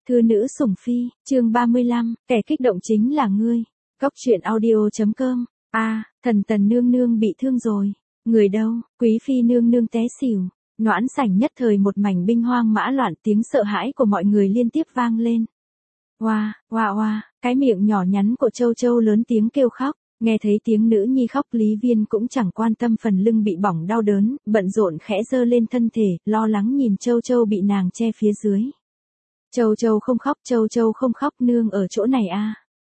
Thư nữ sủng phi, chương 35, kẻ kích động chính là ngươi. Góc truyện audio.com. Thần tần nương nương bị thương rồi. Người đâu? Quý phi nương nương té xỉu. Noãn sảnh nhất thời một mảnh binh hoang mã loạn, tiếng sợ hãi của mọi người liên tiếp vang lên. Oa, oa oa, cái miệng nhỏ nhắn của Châu Châu lớn tiếng kêu khóc. Nghe thấy tiếng nữ nhi khóc, Lý Viên cũng chẳng quan tâm phần lưng bị bỏng đau đớn, bận rộn khẽ giơ lên thân thể, lo lắng nhìn Châu Châu bị nàng che phía dưới. Châu Châu không khóc, Châu Châu không khóc, nương ở chỗ này a.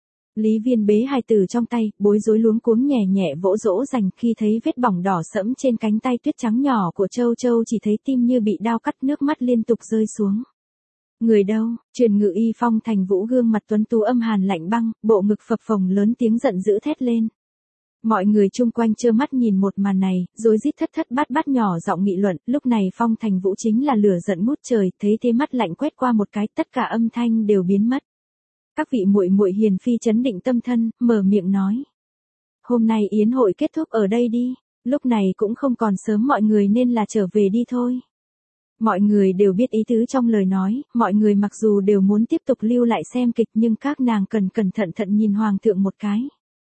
Lý Viên bế hài tử trong tay, bối rối luống cuống nhẹ nhẹ vỗ dỗ dành, khi thấy vết bỏng đỏ sẫm trên cánh tay tuyết trắng nhỏ của Châu Châu chỉ thấy tim như bị đao cắt, nước mắt liên tục rơi xuống. Người đâu? Truyền ngự y Phong Thành Vũ gương mặt tuấn tú âm hàn lạnh băng, bộ ngực phập phồng lớn tiếng giận dữ thét lên. Mọi người chung quanh trơ mắt nhìn một màn này, rối rít thất thất bát bát nhỏ giọng nghị luận. Lúc này Phong Thành Vũ chính là lửa giận ngút trời, thấy thế mắt lạnh quét qua một cái, tất cả âm thanh đều biến mất. Các vị muội muội hiền phi trấn định tâm thân, mở miệng nói: hôm nay yến hội kết thúc ở đây đi, lúc này cũng không còn sớm, mọi người nên là trở về đi thôi. Mọi người đều biết ý tứ trong lời nói, mọi người mặc dù đều muốn tiếp tục lưu lại xem kịch, nhưng các nàng cần cẩn thận thận nhìn hoàng thượng một cái.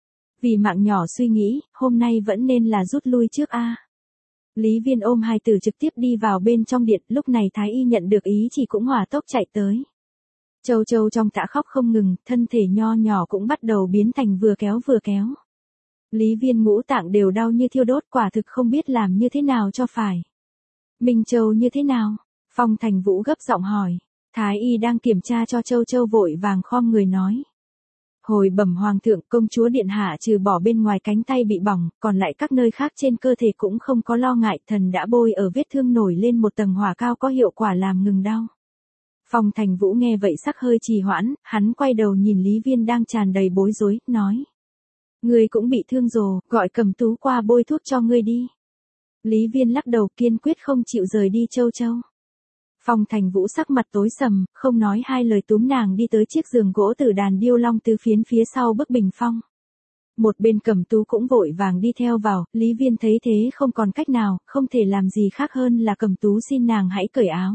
Vì mạng nhỏ suy nghĩ, hôm nay vẫn nên là rút lui trước a. Lý Viên ôm hài tử trực tiếp đi vào bên trong điện, lúc này Thái y nhận được ý chỉ cũng hỏa tốc chạy tới. Châu Châu trong tã khóc không ngừng, thân thể nho nhỏ cũng bắt đầu biến thành vừa kéo vừa kéo. Lý Viên ngũ tạng đều đau như thiêu đốt, quả thực không biết làm như thế nào cho phải. Minh Châu như thế nào? Phong Thành Vũ gấp giọng hỏi. Thái y đang kiểm tra cho Châu Châu vội vàng khom người nói. Hồi bẩm hoàng thượng, công chúa điện hạ trừ bỏ bên ngoài cánh tay bị bỏng, còn lại các nơi khác trên cơ thể cũng không có lo ngại, thần đã bôi ở vết thương nổi lên một tầng hỏa cao có hiệu quả làm ngừng đau. Phong Thành Vũ nghe vậy sắc hơi trì hoãn, hắn quay đầu nhìn Lý Viên đang tràn đầy bối rối, nói. Ngươi cũng bị thương rồi, gọi Cẩm Tú qua bôi thuốc cho ngươi đi. Lý Viên lắc đầu kiên quyết không chịu rời đi Châu Châu. Phong Thành Vũ sắc mặt tối sầm, không nói hai lời túm nàng đi tới chiếc giường gỗ từ đàn điêu long tứ phiến phía sau bức bình phong. Một bên Cẩm Tú cũng vội vàng đi theo vào, Lý Viên thấy thế không còn cách nào, không thể làm gì khác hơn là Cẩm Tú xin nàng hãy cởi áo.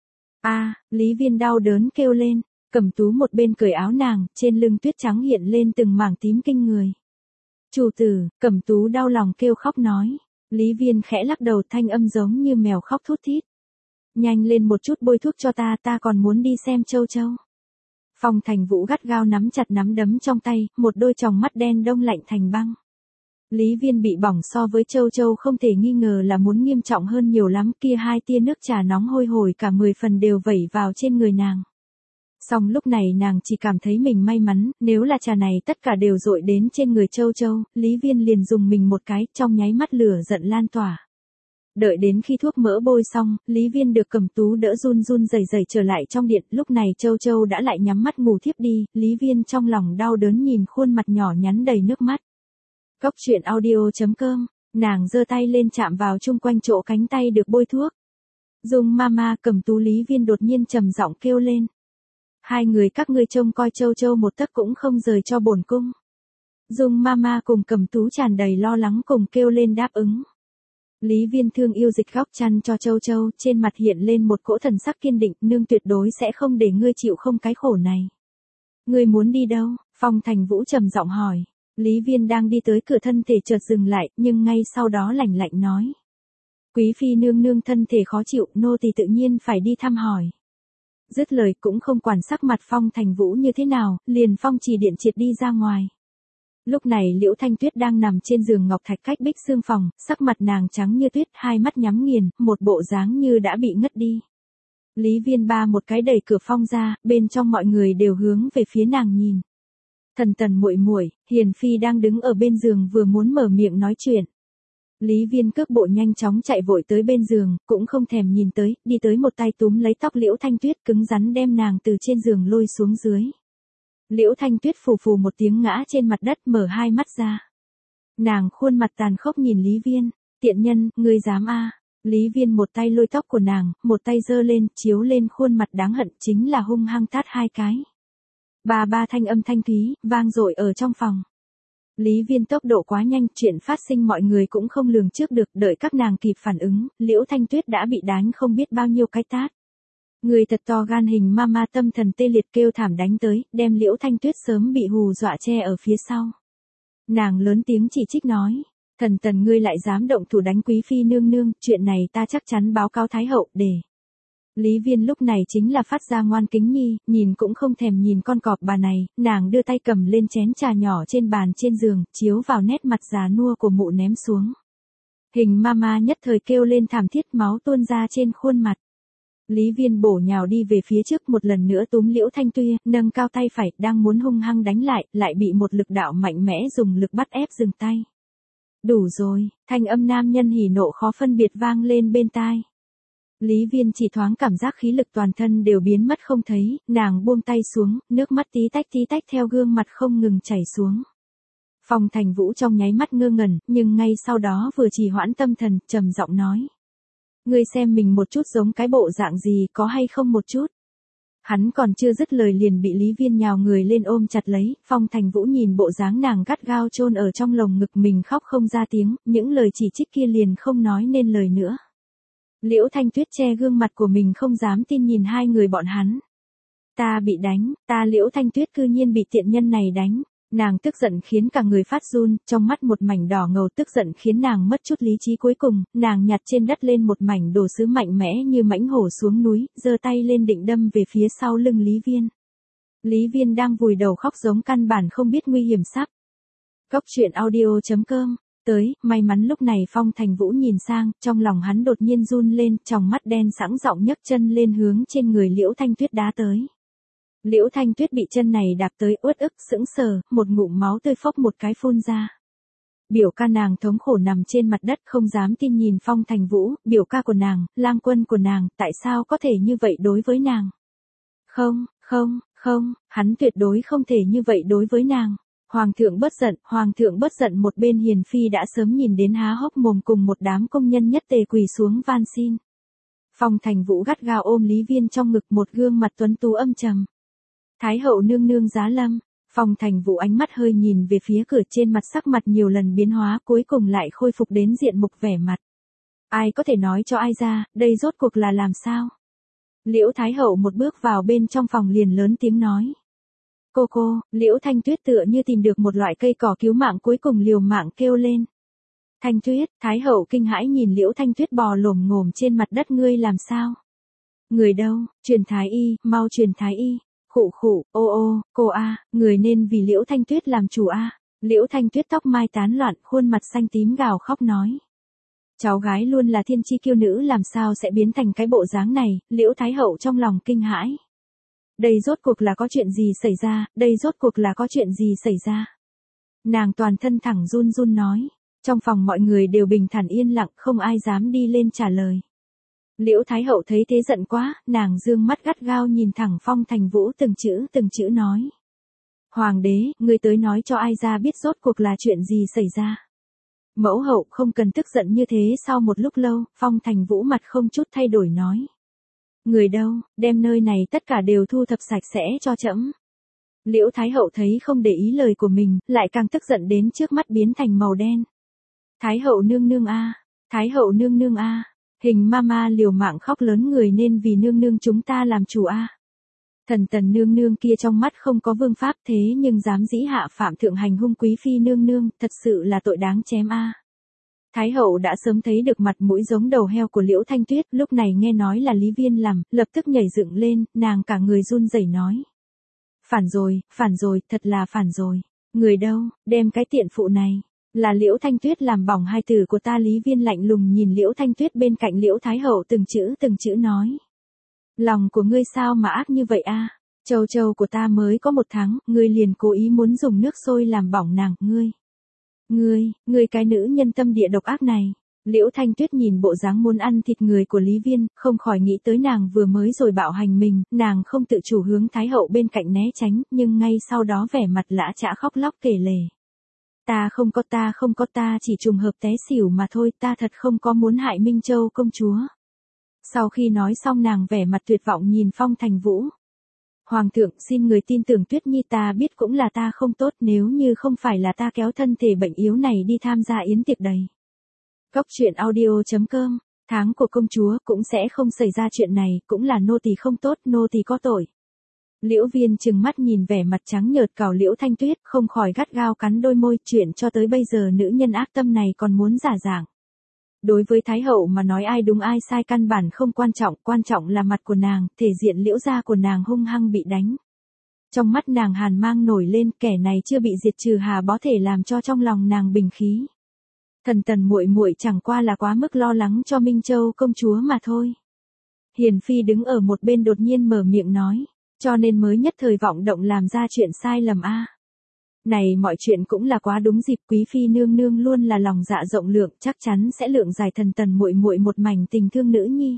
Lý Viên đau đớn kêu lên, Cẩm Tú một bên cởi áo nàng, trên lưng tuyết trắng hiện lên từng mảng tím kinh người. Chủ tử, Cẩm Tú đau lòng kêu khóc nói. Lý Viên khẽ lắc đầu, thanh âm giống như mèo khóc thút thít. Nhanh lên một chút bôi thuốc cho ta còn muốn đi xem Châu Châu. Phong Thành Vũ gắt gao nắm chặt nắm đấm trong tay, một đôi tròng mắt đen đông lạnh thành băng. Lý Viên bị bỏng so với Châu Châu không thể nghi ngờ là muốn nghiêm trọng hơn nhiều lắm, kia hai tia nước trà nóng hôi hổi cả 10 phần đều vẩy vào trên người nàng. Song lúc này nàng chỉ cảm thấy mình may mắn, nếu là trà này tất cả đều dội đến trên người Châu Châu, Lý Viên liền dùng mình một cái, trong nháy mắt lửa giận lan tỏa. Đợi đến khi thuốc mỡ bôi xong, Lý Viên được Cẩm Tú đỡ run run rẩy rẩy trở lại trong điện, lúc này Châu Châu đã lại nhắm mắt ngủ thiếp đi, Lý Viên trong lòng đau đớn nhìn khuôn mặt nhỏ nhắn đầy nước mắt. Góc truyện audio.com, nàng giơ tay lên chạm vào chung quanh chỗ cánh tay được bôi thuốc. Dung mama, Cẩm Tú. Lý Viên đột nhiên trầm giọng kêu lên. Hai người các ngươi trông coi Châu Châu một tấc cũng không rời cho bổn cung. Dung mama cùng Cẩm Tú tràn đầy lo lắng cùng kêu lên đáp ứng. Lý Viên thương yêu dịch góc chăn cho Châu Châu, trên mặt hiện lên một cỗ thần sắc kiên định, nương tuyệt đối sẽ không để ngươi chịu không cái khổ này. Ngươi muốn đi đâu? Phong Thành Vũ trầm giọng hỏi. Lý Viên đang đi tới cửa, thân thể chợt dừng lại, nhưng ngay sau đó lạnh lạnh nói. Quý phi nương nương thân thể khó chịu, nô tỳ tự nhiên phải đi thăm hỏi. Dứt lời cũng không quản sắc mặt Phong Thành Vũ như thế nào, liền phong trì điện triệt đi ra ngoài. Lúc này Liễu Thanh Tuyết đang nằm trên giường ngọc thạch cách bích xương phòng, sắc mặt nàng trắng như tuyết, hai mắt nhắm nghiền, một bộ dáng như đã bị ngất đi. Lý Viên ba một cái đẩy cửa phong ra, bên trong mọi người đều hướng về phía nàng nhìn. Thần tần muội muội, hiền phi đang đứng ở bên giường vừa muốn mở miệng nói chuyện. Lý Viên cước bộ nhanh chóng chạy vội tới bên giường, cũng không thèm nhìn tới, đi tới một tay túm lấy tóc Liễu Thanh Tuyết, cứng rắn đem nàng từ trên giường lôi xuống dưới. Liễu Thanh Tuyết phù phù một tiếng ngã trên mặt đất, mở hai mắt ra. Nàng khuôn mặt tàn khốc nhìn Lý Viên, tiện nhân, ngươi dám a? Lý Viên một tay lôi tóc của nàng, một tay giơ lên, chiếu lên khuôn mặt đáng hận, chính là hung hăng tát hai cái. Ba thanh âm thanh thúy, vang dội ở trong phòng. Lý Viên tốc độ quá nhanh, chuyện phát sinh mọi người cũng không lường trước được, đợi các nàng kịp phản ứng, Liễu Thanh Tuyết đã bị đánh không biết bao nhiêu cái tát. Người thật to gan, Hình Mama tâm thần tê liệt kêu thảm đánh tới, đem Liễu Thanh Tuyết sớm bị hù dọa che ở phía sau. Nàng lớn tiếng chỉ trích nói, thần tần ngươi lại dám động thủ đánh quý phi nương nương, chuyện này ta chắc chắn báo cáo thái hậu để. Lý Viên lúc này chính là phát ra ngoan kính nhi, nhìn cũng không thèm nhìn con cọp bà này, nàng đưa tay cầm lên chén trà nhỏ trên bàn trên giường, chiếu vào nét mặt già nua của mụ ném xuống. Hình Mama nhất thời kêu lên thảm thiết, máu tuôn ra trên khuôn mặt. Lý Viên bổ nhào đi về phía trước, một lần nữa túm Liễu Thanh Tuyết, nâng cao tay phải, đang muốn hung hăng đánh lại bị một lực đạo mạnh mẽ dùng lực bắt ép dừng tay. Đủ rồi, thanh âm nam nhân hỉ nộ khó phân biệt vang lên bên tai. Lý Viên chỉ thoáng cảm giác khí lực toàn thân đều biến mất không thấy, nàng buông tay xuống, nước mắt tí tách theo gương mặt không ngừng chảy xuống. Phong Thành Vũ trong nháy mắt ngơ ngẩn, nhưng ngay sau đó vừa trì hoãn tâm thần, trầm giọng nói. Ngươi xem mình một chút giống cái bộ dạng gì, có hay không một chút. Hắn còn chưa dứt lời liền bị Lý Viên nhào người lên ôm chặt lấy, Phong Thành Vũ nhìn bộ dáng nàng gắt gao chôn ở trong lồng ngực mình khóc không ra tiếng, những lời chỉ trích kia liền không nói nên lời nữa. Liễu Thanh Tuyết che gương mặt của mình không dám tin nhìn hai người bọn hắn. Ta bị đánh, ta Liễu Thanh Tuyết cư nhiên bị tiện nhân này đánh. Nàng tức giận khiến cả người phát run, trong mắt một mảnh đỏ ngầu, tức giận khiến nàng mất chút lý trí, cuối cùng, nàng nhặt trên đất lên một mảnh đồ sứ mạnh mẽ như mãnh hổ xuống núi, giơ tay lên định đâm về phía sau lưng Lý Viên. Lý Viên đang vùi đầu khóc giống căn bản không biết nguy hiểm sắp. Cốc truyện audio.com tới, may mắn lúc này Phong Thành Vũ nhìn sang, trong lòng hắn đột nhiên run lên, trong mắt đen sẵn giọng nhấc chân lên hướng trên người Liễu Thanh Tuyết đá tới. Liễu Thanh Tuyết bị chân này đạp tới uất ức sững sờ, một ngụm máu tươi phốc một cái phun ra. Biểu ca nàng thống khổ nằm trên mặt đất không dám tin nhìn Phong Thành Vũ, biểu ca của nàng, lang quân của nàng, tại sao có thể như vậy đối với nàng? Không, hắn tuyệt đối không thể như vậy đối với nàng. Hoàng thượng bất giận, một bên Hiền Phi đã sớm nhìn đến há hốc mồm cùng một đám công nhân nhất tề quỳ xuống van xin. Phong Thành Vũ gắt gao ôm Lý Viên trong ngực, một gương mặt tuấn tú âm trầm. Thái hậu nương nương giá lâm. Phong Thành Vũ ánh mắt hơi nhìn về phía cửa, trên mặt sắc mặt nhiều lần biến hóa, cuối cùng lại khôi phục đến diện mục vẻ mặt. Ai có thể nói cho ai ra, đây rốt cuộc là làm sao? Liễu Thái hậu một bước vào bên trong phòng liền lớn tiếng nói. Cô, Liễu Thanh Tuyết tựa như tìm được một loại cây cỏ cứu mạng, cuối cùng liều mạng kêu lên. Thanh Tuyết, Thái hậu kinh hãi nhìn Liễu Thanh Tuyết bò lồm ngồm trên mặt đất, ngươi làm sao? Người đâu, truyền thái y, mau truyền thái y. Khụ, cô a, người nên vì Liễu Thanh Tuyết làm chủ a. Liễu Thanh Tuyết tóc mai tán loạn, khuôn mặt xanh tím gào khóc nói. Cháu gái luôn là thiên chi kiêu nữ làm sao sẽ biến thành cái bộ dáng này, Liễu Thái hậu trong lòng kinh hãi. Đây rốt cuộc là có chuyện gì xảy ra? Nàng toàn thân thẳng run nói. Trong phòng mọi người đều bình thản yên lặng, không ai dám đi lên trả lời. Liễu Thái hậu thấy thế giận quá, nàng dương mắt gắt gao nhìn thẳng Phong Thành Vũ, từng chữ nói. Hoàng đế, ngươi tới nói cho ai ra biết rốt cuộc là chuyện gì xảy ra. Mẫu hậu không cần tức giận như thế. Sau một lúc lâu, Phong Thành Vũ mặt không chút thay đổi nói. Người đâu, đem nơi này tất cả đều thu thập sạch sẽ cho trẫm. Liễu Thái hậu thấy không để ý lời của mình, lại càng tức giận đến trước mắt biến thành màu đen. Thái hậu nương nương a. Hình Mama liều mạng khóc lớn, người nên vì nương nương chúng ta làm chủ a. Thần tần nương nương kia trong mắt không có vương pháp, thế nhưng dám dĩ hạ phạm thượng hành hung quý phi nương nương, thật sự là tội đáng chém a. Thái hậu đã sớm thấy được mặt mũi giống đầu heo của Liễu Thanh Tuyết, lúc này nghe nói là Lý Viên làm, lập tức nhảy dựng lên, nàng cả người run rẩy nói. Phản rồi, thật là phản rồi. Người đâu, đem cái tiện phụ này. Là Liễu Thanh Tuyết làm bỏng hai tử của ta. Lý Viên lạnh lùng nhìn Liễu Thanh Tuyết bên cạnh Liễu Thái hậu, từng chữ nói. Lòng của ngươi sao mà ác như vậy a? Trâu của ta mới có 1 tháng, ngươi liền cố ý muốn dùng nước sôi làm bỏng nàng, ngươi cái nữ nhân tâm địa độc ác này. Liễu Thanh Tuyết nhìn bộ dáng muốn ăn thịt người của Lý Viên, không khỏi nghĩ tới nàng vừa mới rồi bạo hành mình, nàng không tự chủ hướng Thái hậu bên cạnh né tránh, nhưng ngay sau đó vẻ mặt lã chã khóc lóc kể lể. Ta không có, ta chỉ trùng hợp té xỉu mà thôi, ta thật không có muốn hại Minh Châu công chúa. Sau khi nói xong nàng vẻ mặt tuyệt vọng nhìn Phong Thành Vũ. Hoàng thượng, xin người tin tưởng Tuyết Nhi, ta biết cũng là ta không tốt, nếu như không phải là ta kéo thân thể bệnh yếu này đi tham gia yến tiệc đầy. Cốc truyện audio.com tháng của công chúa cũng sẽ không xảy ra chuyện này, cũng là nô tỳ không tốt, nô tỳ có tội. Liễu Viên trừng mắt nhìn vẻ mặt trắng nhợt cào Liễu Thanh Tuyết, không khỏi gắt gao cắn đôi môi, chuyện cho tới bây giờ nữ nhân ác tâm này còn muốn giả dạng. Đối với Thái hậu mà nói ai đúng ai sai căn bản không quan trọng là mặt của nàng, thể diện Liễu gia của nàng hung hăng bị đánh. Trong mắt nàng hàn mang nổi lên, kẻ này chưa bị diệt trừ hà bó thể làm cho trong lòng nàng bình khí. Thần Tần muội muội chẳng qua là quá mức lo lắng cho Minh Châu công chúa mà thôi. Hiền phi đứng ở một bên đột nhiên mở miệng nói, cho nên mới nhất thời vọng động làm ra chuyện sai lầm a. Này mọi chuyện cũng là quá đúng dịp, quý phi nương nương luôn là lòng dạ rộng lượng, chắc chắn sẽ lượng giải Thần Tần muội muội một mảnh tình thương nữ nhi.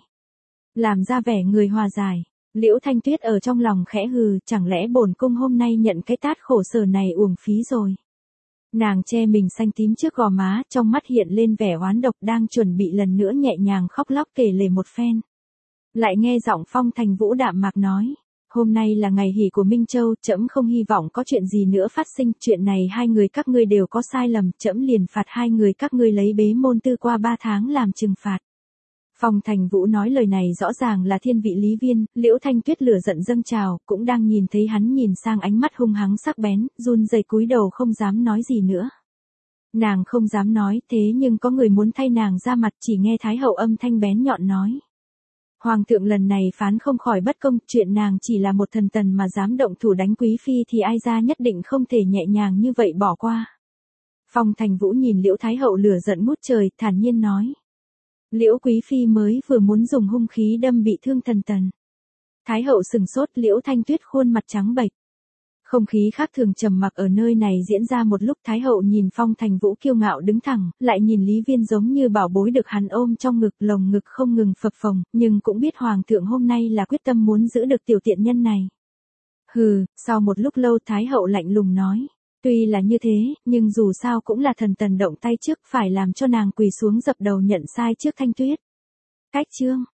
Làm ra vẻ người hòa giải, Liễu Thanh Tuyết ở trong lòng khẽ hừ, chẳng lẽ bổn cung hôm nay nhận cái tát khổ sở này uổng phí rồi. Nàng che mình xanh tím trước gò má, trong mắt hiện lên vẻ oán độc, đang chuẩn bị lần nữa nhẹ nhàng khóc lóc kể lể một phen. Lại nghe giọng Phong Thành Vũ đạm mạc nói, hôm nay là ngày hỷ của Minh Châu, trẫm không hy vọng có chuyện gì nữa phát sinh, chuyện này hai người các ngươi đều có sai lầm, trẫm liền phạt hai người các ngươi lấy bế môn tư qua 3 tháng làm trừng phạt. Phong Thành Vũ nói lời này rõ ràng là thiên vị Lý Viên, Liễu Thanh Tuyết lửa giận dâng trào, cũng đang nhìn thấy hắn nhìn sang ánh mắt hung hăng sắc bén, run rẩy cúi đầu không dám nói gì nữa. Nàng không dám nói, thế nhưng có người muốn thay nàng ra mặt, chỉ nghe Thái hậu âm thanh bén nhọn nói. Hoàng thượng lần này phán không khỏi bất công, chuyện nàng chỉ là một thần tần mà dám động thủ đánh quý phi thì ai ra nhất định không thể nhẹ nhàng như vậy bỏ qua. Phong Thành Vũ nhìn Liễu Thái hậu lửa giận ngút trời, thản nhiên nói. Liễu quý phi mới vừa muốn dùng hung khí đâm bị thương thần tần. Thái hậu sừng sốt, Liễu Thanh Tuyết khuôn mặt trắng bệch. Không khí khác thường trầm mặc ở nơi này diễn ra một lúc, Thái hậu nhìn Phong Thành Vũ kiêu ngạo đứng thẳng, lại nhìn Lý Viên giống như bảo bối được hắn ôm trong ngực, lồng ngực không ngừng phập phồng, nhưng cũng biết hoàng thượng hôm nay là quyết tâm muốn giữ được tiểu tiện nhân này. Hừ, sau một lúc lâu Thái hậu lạnh lùng nói, tuy là như thế, nhưng dù sao cũng là thần tần động tay trước, phải làm cho nàng quỳ xuống dập đầu nhận sai trước Thanh Tuyết. Cách chương